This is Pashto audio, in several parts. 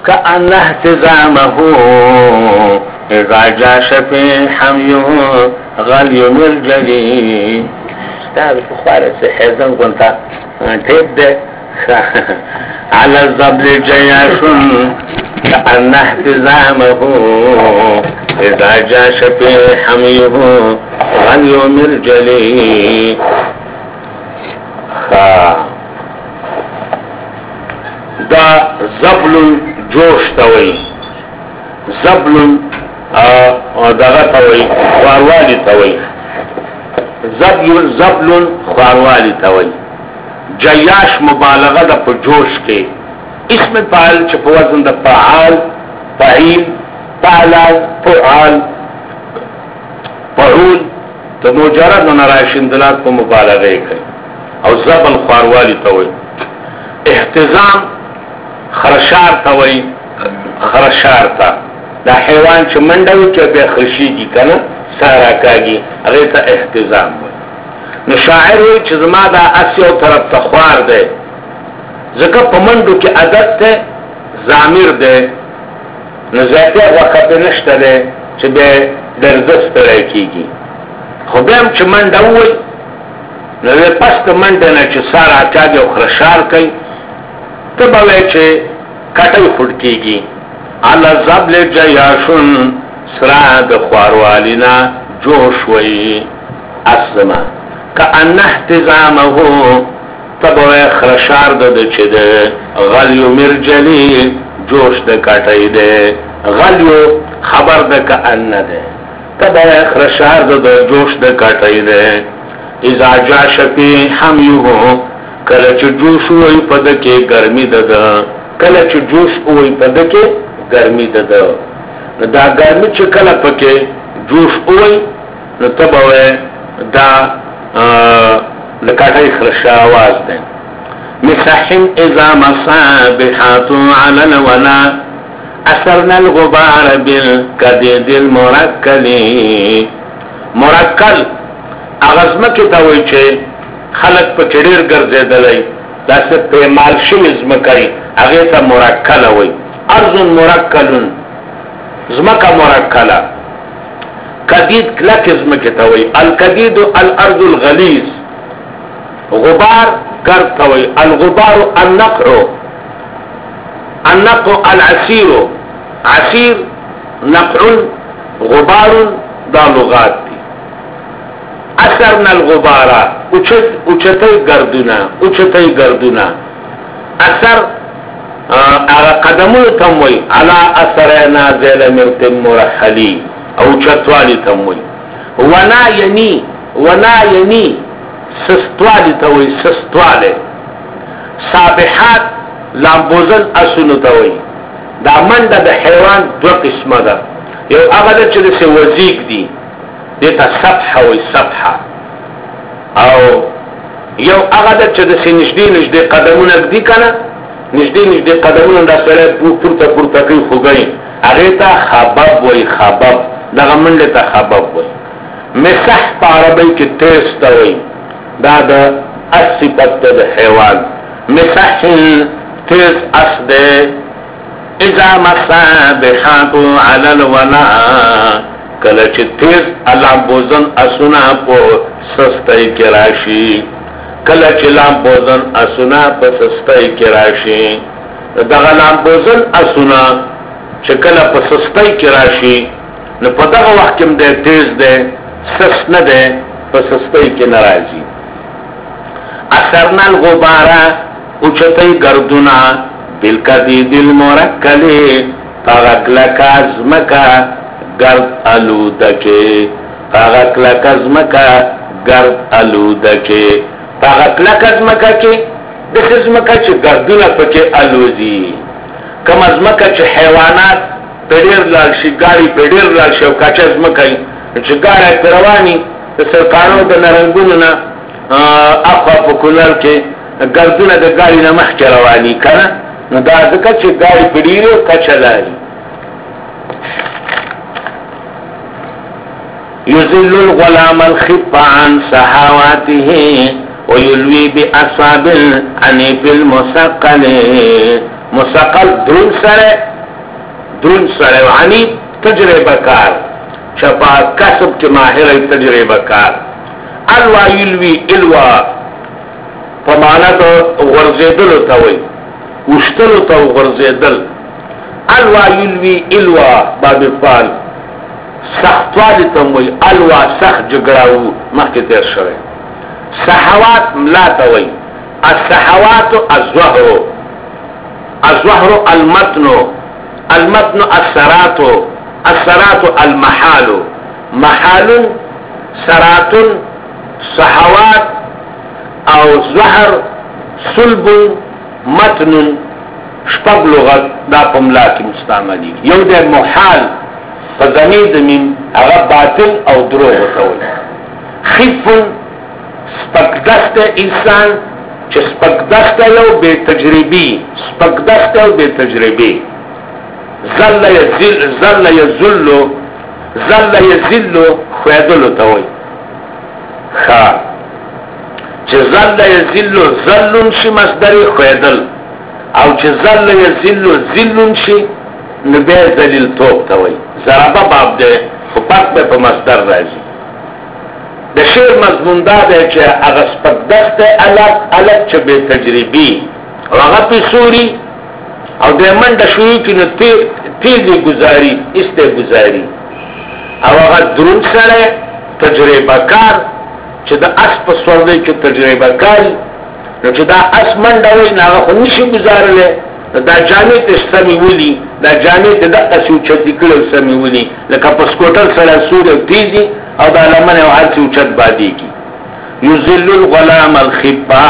كأن اهتزامه اذا جاش في حميه غلي مرجلي استاذ بخاري سحزن كنت تبدا على الزبل جياش كأن اهتزامه اذا جاش في حميه غلي مرجلي دا زبل جوش توي زبل دغه توي خواروالی توي زبل خواروالی توي جیاش مبالغه د په جوش کې اسم فاعل چې په وزن د فعال فعیل فعلان فعال فعول ته مجرد نه راشندلات په مبالغه کوي او زبل خواروالی توي احتزام خرشار توي خرشار تا دا حیوان چې منډوي چې به خرشيږي کنه سارا کاږي هغه ته احتزام وي نو شاعر وي چې زما دا اسیو طرف ته خوار دی ځکه په منډو کې عادت ته ضمیر دی نو ذاته وخت نشته دی چې به درځست راکېږي خو به هم چې منډوي نو پس ته منډه نه چې سارا کاږي او خرشار کوي ته به چې کټي خړ کېږي على زبل جياشن سرا د خواروالنا جوش وي اسما كأن اهتزامه تبوي خرشار د چې د غلیو مرجلی جوش د کټي ده غلیو خبر د كأن ده تبوي خرشار د جوش د کټي ده اذا جاش في حميه کله چې جوش وي په دکې ګرمي ده کله چې جوش وي په دکې ګرمي ده دا ګرمي چې کله پکې جوش وي نو تبوي دا لکاټي خرشا आवाज ده مسحن اذا مصابحات على الولا اثرنا الغبار بالكديد المركل مرکل اغزمه کې ته وایي چې خلق په چډیر ګرځیدلای دا څه په مال شي زمکای هغه ته مرکل وایي ارض مرکل زمکا مرکله کدید کلک زمکه ته وایي الکدید الارض الغلیظ غبار ګرد ته وایي الغبار النقع العسير عسير نقع غبار دا لغات دي اثرنا الغبار اوچتای گردونا اثر قدمو تموي على اثر نازل مرت مرحلي او چتوالی تموي ونا يني سستوالی توي سستواله صابحات لامبوزل اسونو توي دا منډه د حیوان دو قسمه ده یو هغه چې د وزیک دي دته صفحه وي صفحه او یو هغه چې د نږدې قدمونه دي کنه نږدې قدمونه د سره پورته کوي خوګي هغه ته خباب وي خباب دغه منډه ته خباب وي مسح په عربی کې تیز ته وي دا د صفت د حیوان مسح تیز اسده اذا مصابحات على الولا کله چې تیز لامبوزن اسونه په سستۍ کې راشي کله چې لامبوزن اسونه په سستۍ کې راشي دغه لامبوزن اسونه چې کله په سستۍ کې راشي نو په دغه وخت کې د تیز ده سست نه ده په سستۍ کې ناراضي اثرنا الغبار اوچتای گردونا بالکدید المرکلی فغکلک ازمکا گرد الودکے فغکلک ازمکا گرد الودکے فغکلک ازمکا کی دس ازمکا چه گردونا پکے الوزی کم ازمکا چه حیوانات پیڑیر لالشی گاڑی پیڑیر لالشی و کچه ازمکای چه گاڑی پروانی سرکانو دا نرنگوننا اخوا پکولر که گردونه د گاڑی نه مخ کې رواني کنه نو دا ځکه چې گاڑی پډیرو کچلاري يذل الغلام الخف عن سحواته ويلوي باصاب العنيف المثقل مثقل درون سره درون سره عنی تجربه کار شپا کسب چې ماهر تجربه کار الوا یلوی الوا په معنا د ورزیدل ته وي وشتل ته ورزیدل الوا یلوی الوا باب فال سختوالی ته وي الوا سخت جګړاو مخکې تیر شوی صحوات ملا ته وي الصحوات الظهر الظهر المتن المتن السرات السرات المحال محال سرات صحوات او ظهر صلب متن شپږ لغت دا په ملا کې مستعملي یو د محال په ضمیر من هغه باطل او دروغ وتول خف سپکدست انسان چې سپکدست یو به تجربي سپکدست یو به تجربي ذل يذل خویدل توي خا چې ذل يذل ذل شي مصدر خویدل او چې ذل يذل ذل شي نبه ذلیل توپ توي ضربه باب ده خو پاک به په مصدر راځي د شعر مضمون دا ده چې هغه سپکدست الګ چې به تجربي هغه په سوري او د منډه شوی کې نو تیزی گزاری استه گزاری او هغه درون سره تجربه کار چې د اس په سورلې کې تجربه کاری نو چې دا اس منډه وي نه هغه نشي گزارله دا جامې ته سمي ولي دا جامې ته د اسو چتی کړو سمي ولي لکه په سکوټر سره سور تیزی او دا لمنه او هر څه چت بادي کی یذل الغلام الخبا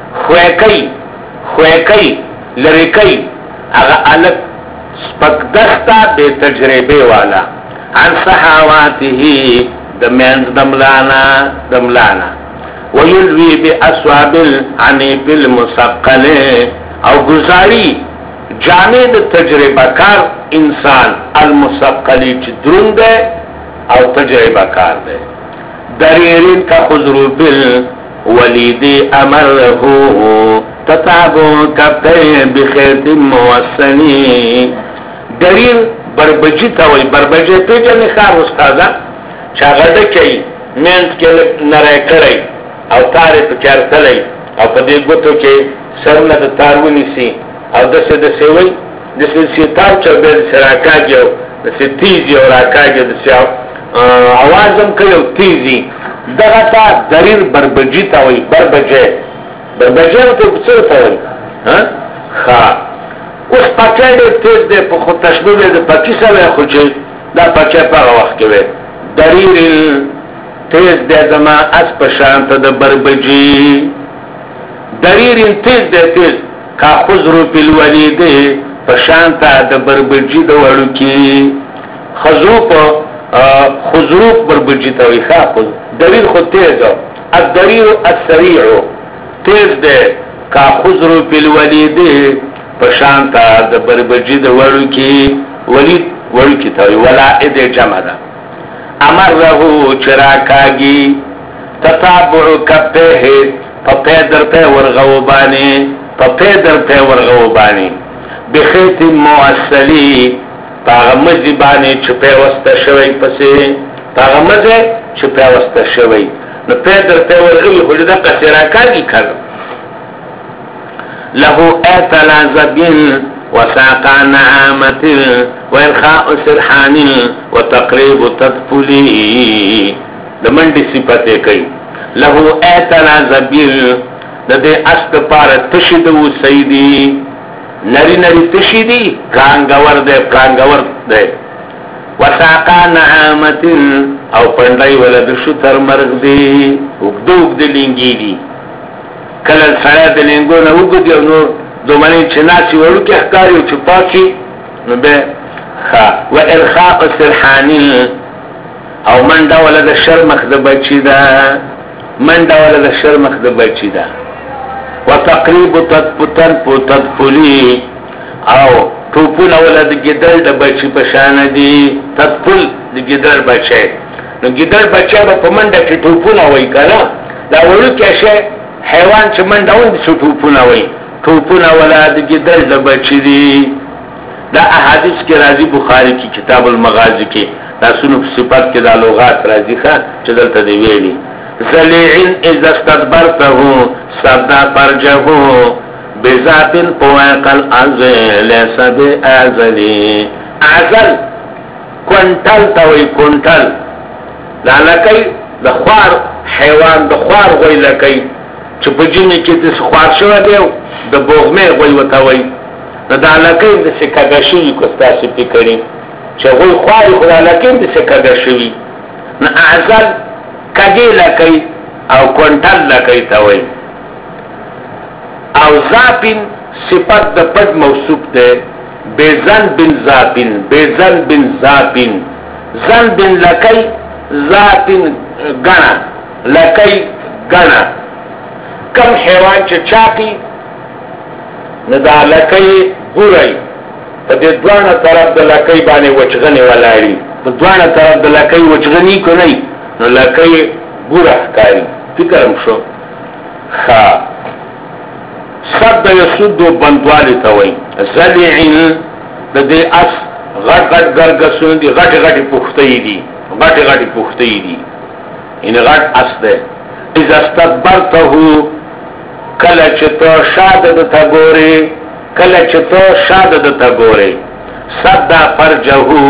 خوکای لریکای هغه الک سپکدستا بے تجربه والا عن صحاواته دمین دملانا ویلوی بی اسواب العنیب المسقل او گزاری جامد تجربه کار انسان المسقلی چی درون دے او تجربه کار دے دریرین کا خضرو بالولید امرهو تتابو کبتای بخیرت موسنی دریر بربجی تا وی بربجی پیجنی خار استادا چاگرده کئی مینت که نره کری او تاری پکر تلی او پا دی گوتو که سرونه دا تارونی سی او دسته وی دسته سی تار چر بیر دسی راکاگی او دسی تیزی او راکاگی دسی آوازم کئی او تیزی دغه تا دریر بربجی تا وی بربجی تو بسر تا وی خوا اوس پاچه دې تیز دې په خو تشبیه دې پاکی سره خو چې دا پاچه په وخت کې وي دریر تیز دې زما اس په شان ته د بربجي دریر تیز دې تیز کا خضرو په ولید په شان ته د بربجي د وړو کې خضرو بربجي ته وي خو دریر خو تیز الدریر السریع تیز دې کا خضرو په ولید پشانتا د بربجی د وړو کې ولید وړو کې ته ولائد جمع ده امر رهو چراکاگی تتابع کپه په در په ورغوبانی بخیت موصلی پاغمزی بانی چې په واسطه شوی پسې پاغمزه چې په واسطه شوی نو په در په ورغوي خو دا قصراکاگی کړه له اتلا زبين وساقا نعامة وإرخاء سرحان وتقريب تدفلي لمن دي صفته كي له اتلا زبين لدي أسك پار تشدو سيدي نري تشدي پرانگور دي وساقا نعامة او پندائی ولد شتر مرغ دي اگدو لنگی دي کله سره د لنګو نه وګدي نو دومره چې ناسي ورو کې احکاري او چپاچی نو به ها و ارخاء سرحانی او منډه ولد شرمخ د بچی دا وتقریب تدفلی او ټوپونه ولد ګدل د بچی په شان دي تدفل د ګدل بچی نو ګدل بچی په منډه کې ټوپونه وای کړه دا ورو کې شه حیوان چې منډه وند شو ټوپونه وای ټوپونه ولاد ګدل د بچی دي دا احادیث کې راځي بخاری کې کتاب المغازی کې دا سنو صفات کې دا لغات راځي ښه چې دلته دی ویلي ذلیعن اذا استدبرته صدا فرجه بذات فوق الازل ليس بازلی ازل کونټل توي کونټل لکه د خوار حیوان د خوار غوي لکه چې په جنې کې د خوار شو دی د بوغمه غوي وتاوي دا لکه د سکاګشي کو تاسو فکرې چې غوي خوار خو لکه د سکاګشي نه ازل کګي لکه او کونټل لکه توي او زاپین صفت د پد موصوف ده بزن بن زاپین بزن بن زاپین زن بن لکی زاپین گنا لکی گنا کم حیوان چه چاقی ندا لکی گوری پا دی دوانا طرف دا لکی بانی وچغنی والاری پا دوانا طرف دا لکی وچغنی کنی نو لکی گوره کاری فکرم شو خواه صد یسود بندوالی تاوی زلیعین دا دی اس غٹ غٹ گرگسون دی غٹ غٹی پختئی دی غٹ غٹی پختئی دی این غٹ اس دے از استدبرتهو کلچتو شاددتا گوری کلچتو شاددتا گوری صد فرجهو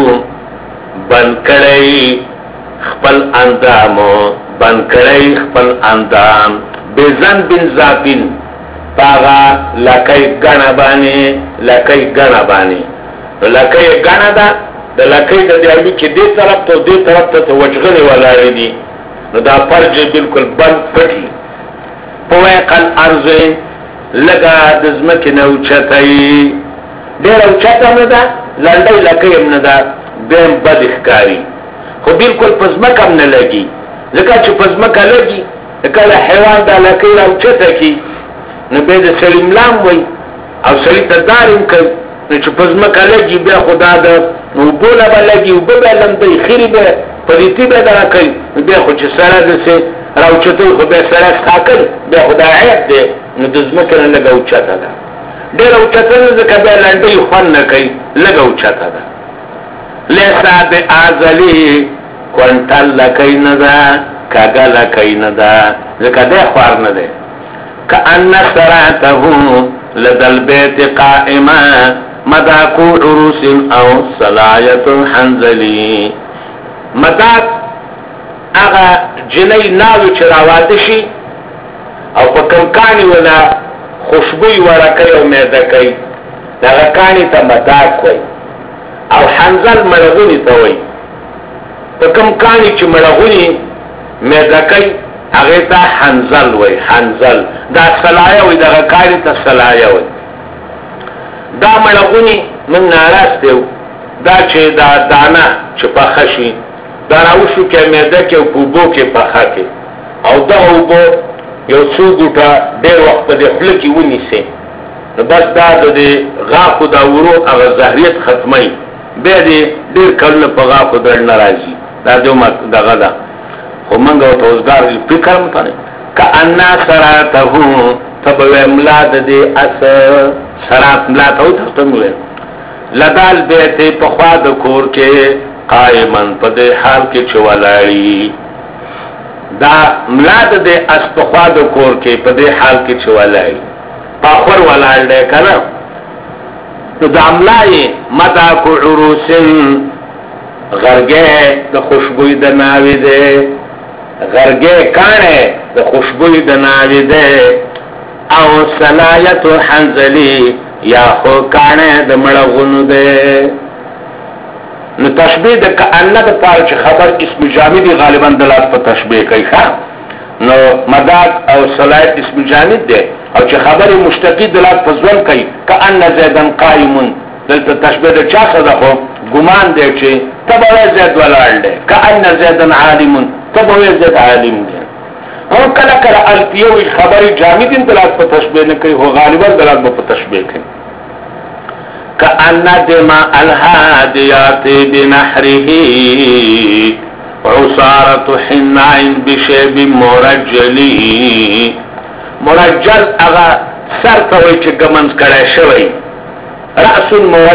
بنکڑی خپل اندامو بنکڑی خپل اندام بزن بن زابین پاغا لکی گنا بانی لکی گنا بانی لکی گنا دا دا لکی دا دیوی که دی طرف تا دی طرف تا وچغنی والاری دی نو دا پرج بلکل بند پٹی پویق الارضی لگا دزمکی نوچتای دیر اوچتا ندا لندی لکی ام ندا بیم بد اخکاری خو بلکل پزمکم نلگی لکا چه پزمکا لگی لکا حیوان دا لکی اوچتا کی نو بید سلیم لام وی او سلی تا داریم کن نو چه پزمکا لگی بیا خدا دا نو بولا با لگی و بیا لمدی خیری بیا پلیتی بیا دا کن نو بیا خود چه سرا دسی راوچتوی خود بیا سرا ساکن بیا خدا عیب دی نو دزمکن لگا اوچتا دا دیر اوچتا نزکا بیا لندی خون نکی لگا اوچتا دا لیسا بی آزلی کونتل لکی ندا کاگا لکی ندا زکا دی خوار نده كأن سرعته لدى البيت قائما مداك عروس او صلاية حنزلي مداك اغا جنی ناوی چراواتشی او پکمکانی ولا خوشبوی ورکی او میدکی دغکانی تا مداک وی او حنزل ملغونی تا وی پکمکانی چه ملغونی میدکی اغیتا حنزل وی حنزل دا صلایا وی دا غکاری تا صلایا وی دا ملغونی من ناراست دیو دا چه دا دانا چه پخشی دا راوشو که میده که پوبو که پخا که او دا اوبو یو سو گوٹا دیر وقت دی خلکی ونی سی بس دا دی غاقو دا ورو اغا زهریت ختمی بیا دی دیر کلن پا غاقو در نرازی دا دیو دا غدا خو منگا و توزگار فکر متانه که انا سراتهو تبوی ملاد دی اس سرات ملاتهو تختموی لدال بیتی پخواد کور کے قائمن پا دی حال کے چوالاری دا ملاد دی اس پخواد کور کے پا دی حال کے چوالاری پاخور والار دے کنا تو دا ملائی مداکو عروسن غرگے دا خوشبوی دا ناوی دے غرگے کانے دا خوشبوی دا ناوی دے او صلایت حنزلی یا خو کانے دا مڑغنو دے نو تشبیح دا کأنہ دا پار چه خبر اسم جامد غالباً دلات پا تشبیح کئی خواه نو مداد او صلایت اسم جامد دے او چه خبر مشتقی دلات پا زول کئی کأنہ زیدن قائمون دلتا تشبیح دا چا صدقو گمان دے چه تبوی زید ولال دے کأنہ زیدن عالمون تبوی زید عالم دے او کلا کلا الفیوی خبر جامد دلات پا تشبیح نکئی ہو غالباً دلات پا تشبیح کئی كأن دماء الهاديات بنحره عصارة حناء بشيب مرجل مرجل اغا سر توي چه گمنز کڑا شوي رأس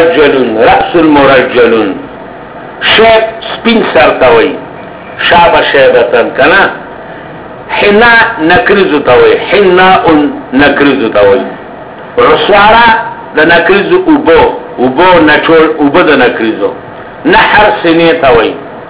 مرجل شیب سپین سر تاوی شاب شیبتن کنا حنا نکرزو تاوی حنا نکرزو تاوی رسوارا دا نکرزو اوبو نچول اوبو دا نکرزو نحر سنی تاوی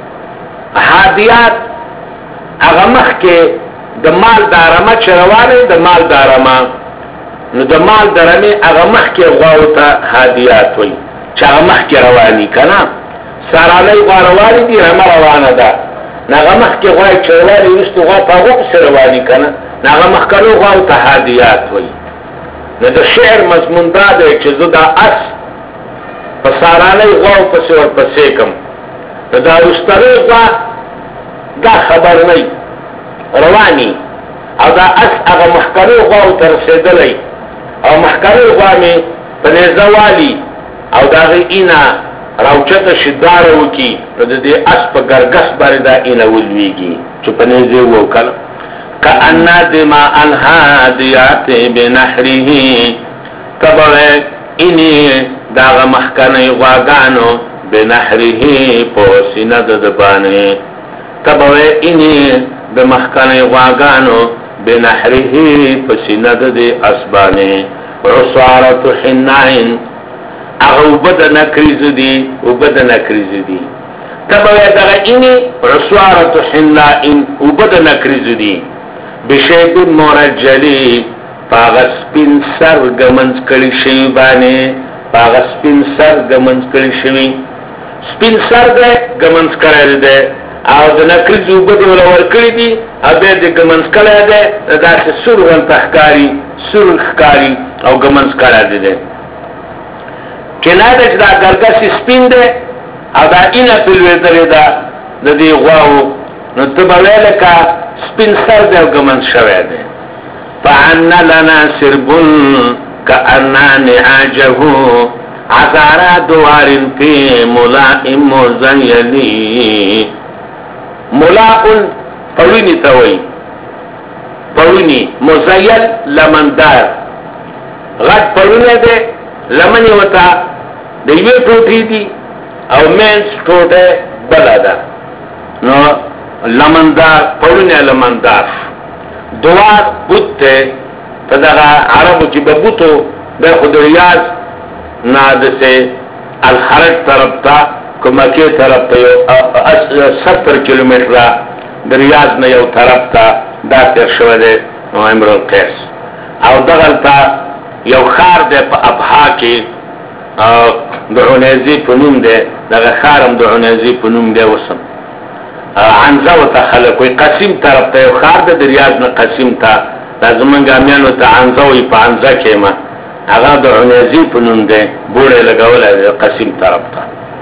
حادیات اغمخ که د مال دارما چروانه د مال دارما نو د مال درمه اغمخ کې غواو ته حادیات وي چې اغمخ کې رواني کنا سارالای غوارواني دي رمه روانه ده نغمخ کې غوای چرواني وستو غوا پاغو سره رواني کنا نغمخ کلو غواو ته حادیات وي نو د شعر مضمون دا دی چې زدا اس په سارالای غواو پسې ور پسې کم دا واستره دا خبر نه رواني او دا اس هغه محکمه غواو تر رسیدلې او محکمه غوامه په نزوالی او دا اینا راوچته شدار وکي نو د دې اس په ګرګس باندې دا اینا ولويږي چې په نزه وکړه کأن دماء الهاديات بنحره تبع اني دا محکمه غواګانو بنحره پوسینه د دبانه تبع اني د محکمه غواګانو بنحره پسینه د اسبانه رسوارت حنائن اغه وبد نکریز دی تبع دغه اني رسوارت حنائن وبد نکریز دی بشیب مرجلی پاغس پین سر گمنز کړي شی باندې پاغس پین سر گمنز کړي شی سپین سر ده گمنز کړي ده او د نکریز وبد ولور کړي دي ابه د گمنز کړي ده داسې سور ون تحکاری سور خکاری او گمنز کړي ده کله دا ګرګس سپین ده او دا اینه په لور درې ده د دې غواو نو تبویل کا سپین سر ده او گمنز شوی ده فعن لنا سربن كأننا نعاجه عذارا دوار في ملائم مزيلي ملائم پوینی توی پوینی مزیل لمندار غد پوینه ده لمنی وطا دیوی ٹوٹی دی او مینس ٹوٹه بلا ده نو لمندار پوینه لمندار دوار بوت ته تدغه عربو چې بوتو د خود ریاض نادسه الخرج طرف ته کومکه طرف ته 70 کیلومتر د ریاض نه یو طرف ته دا تر شوه ده امر القیس او دغلتا یو خار ده په ابها کې د عنیزی په نوم ده دغه خارم د عنیزی په نوم ده وسم عنزه و تا خلقوی قسیم طرف تا یو خار ده دریاز نه قسیم تا لازمان گامیانو تا عنزه وی پا عنزه که ما اغا ده عنیزی پنون ده بوڑه لگوله ده قسیم طرف تا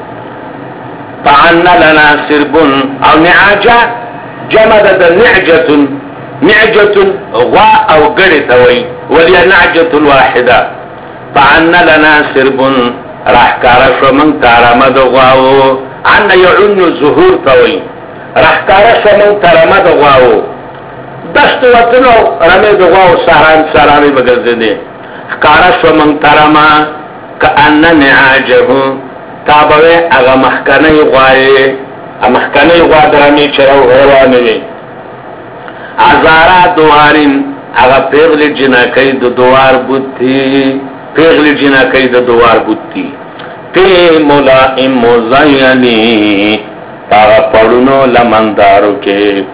فعنا لنا سربون او نعاجه جمع ده نعجتون غوا او گڑی تاوی ولی نعجت الواحده فعنا لنا سربون راحکارا شو من تارامد غواو عنا یعون ظهور تاوی راحکارا شو من تارامد غواو دست وطنو رمی دو غواو سارانی بگرده ده حکارا شو من تارما کأن نعاجهو تابوه اغا محکنه غوائه محکنه غوا درمی چرو غیروانوی عزارا دوارین اغا پیغل جناکی دو دوار بودتی پیغل جناکی دو دوار بودتی پی ملائم مزینی پاغا پڑونو لمندارو کے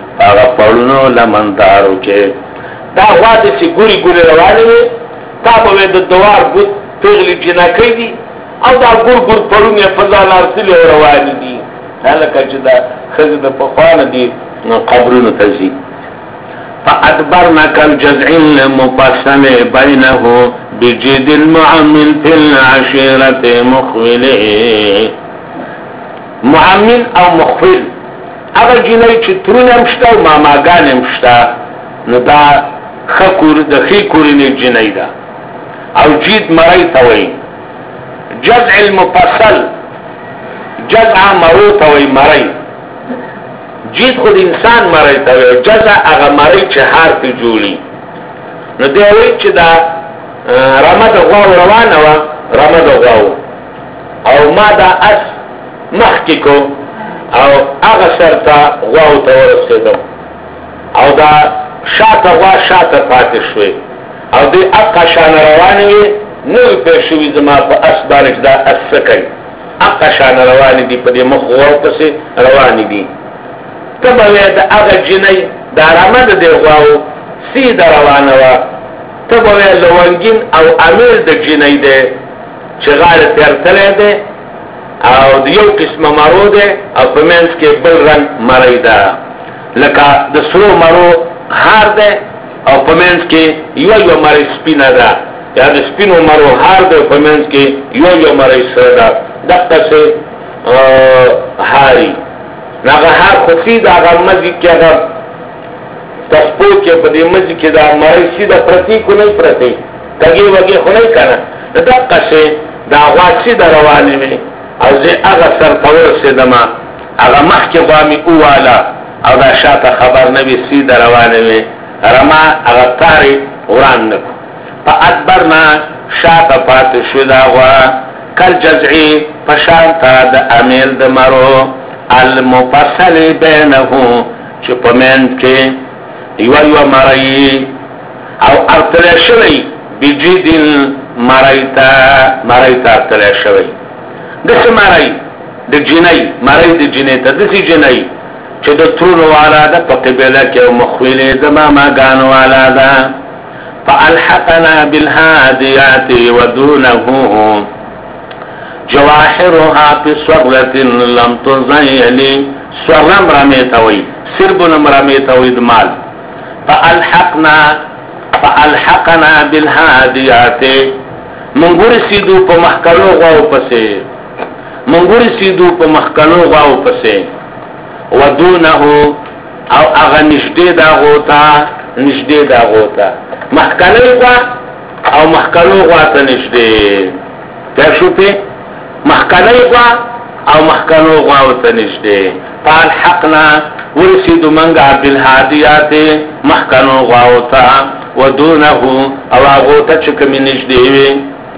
دا غواتی سی گوری روانی وی تا بوی دا دوار بود پیغلی جناکی دی او دا گر پڑونی فضال ارسلی روانی دی حالکا چه دا خزد پخوان دی قبرونو تزی فأدبرنا كالجزع المقسم بينه بجد المعمل في العشيرة مخوله معمل او مخفل اگر جنای چه ترون امشتا و ماماگان امشتا نو دا خی کورین جنای دا او جید مرای توی جزع المفصل جزع مرو توی مرای جید خود انسان مرای توی جزع اغا مرای چه حرف جولی نو دیوی چه دا رمد غواو روانه و رمه د غواو او ما دا اس مخکې کو او هغه سرته غواو ته ورسېدم او دا شاته غوا شاته پاتې شوې او دوی اقا شان روانې وې نوې پېښ شوي زما په اس باندې چې دا اس څه کوي اقا شان روانې دي په دې مخ غواو پسې روانې دي ته به وې د هغه جنۍ دا رمه د دې غواو سیده روانه وه ته به وې لونګین او امیر د جنۍ دی چې غاړه تېرتلی دی او د یو قسمه مرو دی او په منځ کې بل رنګ مرۍ ده لکه د سرو مرو هار دی او په منځ کې یو مرۍ سپینه ده یا د سپینو مرو هار دی په منځ کې یو مرۍ سره ده دقسې هاري هغه هار خو سیده هغه مزي کې هغه تسپو کې په دې مزي کې دا مرۍ سیده پرتی کو نه پرتی کږي وږي خو نه کنه دقسې دا غوا سیده روانې وي او زه هغه سرته ورسېدم هغه مخکې غوا مې وواله او دا شاته خبر نه وي سیده روانې وي رما هغه تارې وران نه کړو په ادبرنا شاته پاتې شو دا غوا کل جزعي په شانته د امیل د مرو المفصل بینه چې په منځ کې یو مرۍ او ارتلی شوی بجدل مرۍ ته ارتلی شوی دسې مرۍ د جنۍ مرۍ د جنۍ ته دسې جنۍ چې د ترونو والا ده په قبیله کې او مخویلې د ماماګانو والا ده فالحقنا بالهاديات ودونه جواهرها في صغرة لم تزيل صغرم رميتوي سربنم رميتوي دمال فالحقنا بالهاديات منګوري سیدو په محکلو غواو پسې منګوري سیدو په محکلو غواو پسې ودونه او اغه نشدې دا غوتا محکلو غوا او محکلو غوا ته نشدې دا شو په محکلو غوا او محکلو غوا ته نشدې قال حقنا ورسیدو منګه بالهادیات محکلو غوا ته ودونه او غوتا چې کوم نشدې وي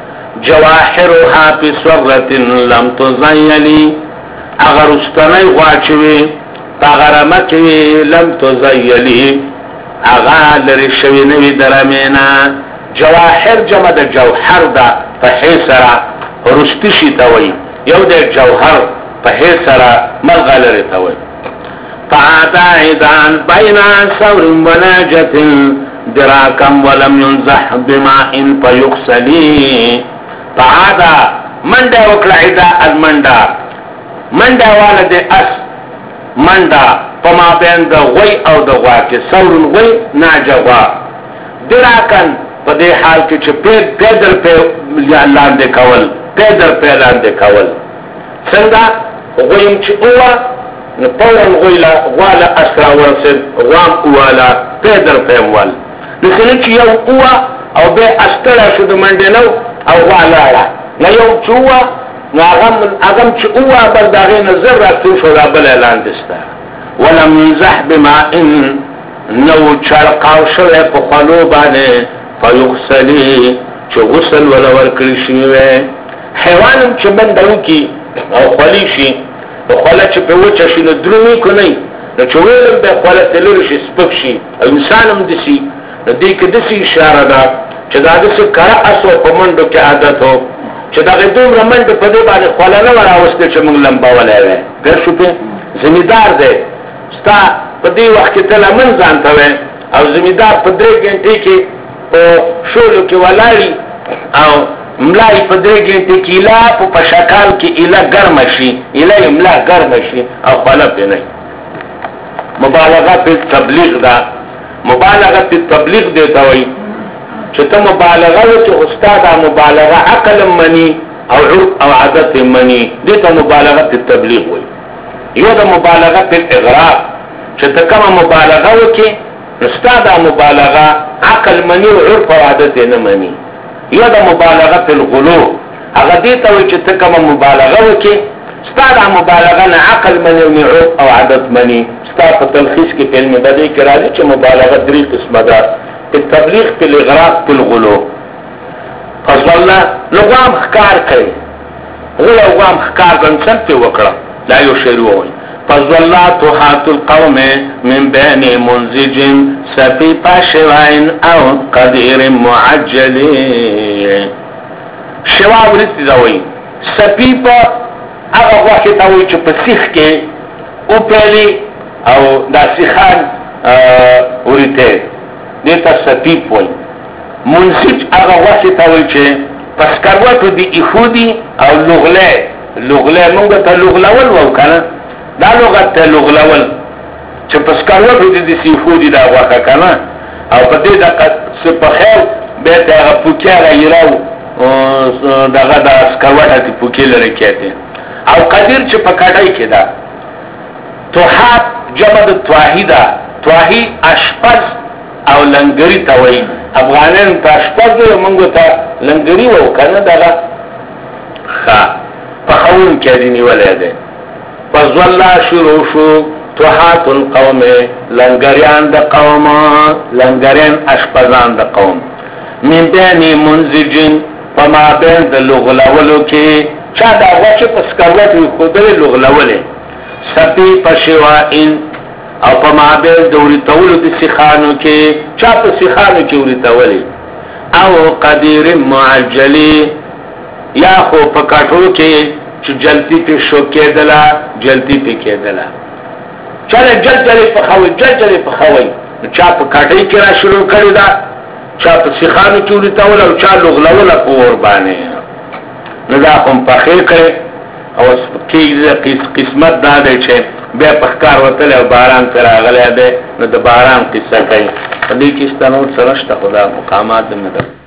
جواهرها في صغرة لم تزيلي اگر استنی غواچوی پاغرمکی لم تزیلی اغا لری شوی نوی درمینا جواهر جمع دا جوهر دا پحیسرا رستشی تاوی یو دا جوهر پحیسرا ملغا لری تاوی فعادا عیدان بینا سور وناجت دراکم ولم ينزح بماء فيغسلی فعادا مندا وکلا عیدا المندا مندا والد اس مندا پما بین د غوی او د غوا کې ثور غوی ناجه غوا دراکن په دې حال کې چې پیدر په لاندې کول پیدر په لاندې کول څنګه غویم چې اوه نو پورن غویلا غواله اسرا ورسل غوام اوواله پیدر په ول لکه چې یو اوه او به استړه شو د منډه نو او غواله نه یو چوه اغم چې اوه بل داغې نظر راستو شو را بل اعلان دسته ولم ينزح بماء نو چرقاو شوه په خلو باندې فیغسلی چې غسل ولا ورکړي شي حیوانم چې بندو کی او خلی شي او خلا چې په وچه شي نو درونی کو نه نو چې ویلم به خلا تلور شي سپک شي او انسانم دسی نو دې کې دسی اشاره ده چې دا د څه کار اسو په منډو کې عادت هو چې دا غدوم رمند په دې باندې خلا نه وراوسته چې موږ لمبا ولای ګر شو په زمیدار دی ستا په دې وخت کې تل من ځانته وې او زمیدار په 3 غنټې کې په شولو کې ولاري او ملای په 3 غنټې کې لا په شکل کې اله ګرم شي اله ملا ګرم شي او خلا په نه مبالغه په تبلیغ دا مبالغه په تبلیغ دی ته وایي چې ته مبالغه وکړې استاد مبالغه عقل منی او عرف او عادت منی دې ته مبالغه په تبلیغ وایي یو د مبالغه په اغراء چې ته کوم مبالغه وکړې استاد مبالغه عقل منی او عرف او عادت نه منی یو د مبالغه په الغلو هغه دې ته وایي چې ته کوم مبالغه وکړې استاد مبالغه نه عقل منی او عرف او عادت منی استاد په تلخیص کې علم بدی کې راځي چې مبالغه درې قسمه ده التبلیغ په الاغراء په الغلو پس والله لغوام خکار کئی غلوام خکار کنسن پی وکڑا لا یو شیرو ہوئی پس والله توحات القوم من بین منزج سپی پاشوائن او قدیر معجلی شوا ورستی داوئی سپی پا اغا وقت تاوئی چو پا سیخ کے او پہلی او دا سیخان ورته دیتا سپیپ وی منسج اغا وقت تاوی چه پس کروتو دی ایخودی او لغله منگو تا لغلول وو کنا دا لغت تا لغلول چه پس کروتو دی سیخودی دا وقت کنا او پا دی دا سپخیل بیتا اغا پوکی اغا ایراو داغا دا سکروت تی پوکی لرکیتی او قدیر چه پا کٹای که دا توحات جمع دا تواهی دا تواهی اشپز او لنگری تاوی افغانان تا اشپز دو منگو تا لنگری وو کنه داغا پخون کدینی ولیده پس والله شروع شو توحات القوم لنگریان دا قوم لنگریان اشپزان دا قوم من بینی منزجن پما بین دا لغلولو که چا دا وچه پسکروت وی خودوی لغلوله سپی پشوائن او پا معبیل دوری تولو دی سیخانو که چا پا سیخانو که وری تولی او قدیر معجلی یا خو پا کٹو که چو جلتی پی شوکے دلا جلتی پی که دلا چاله جل جلی پا خوی چا پا کٹی که را شروع کردی دا چا پا سیخانو که وری تولی او چا لغلولا پا وربانه ندا خم پا خیر کرد او قسمت داده چه بیا پخکار وطل او باران پر آغلی ده نو ده باران قصه کئی فدی کستا نور سرشتا خدا مقامات ده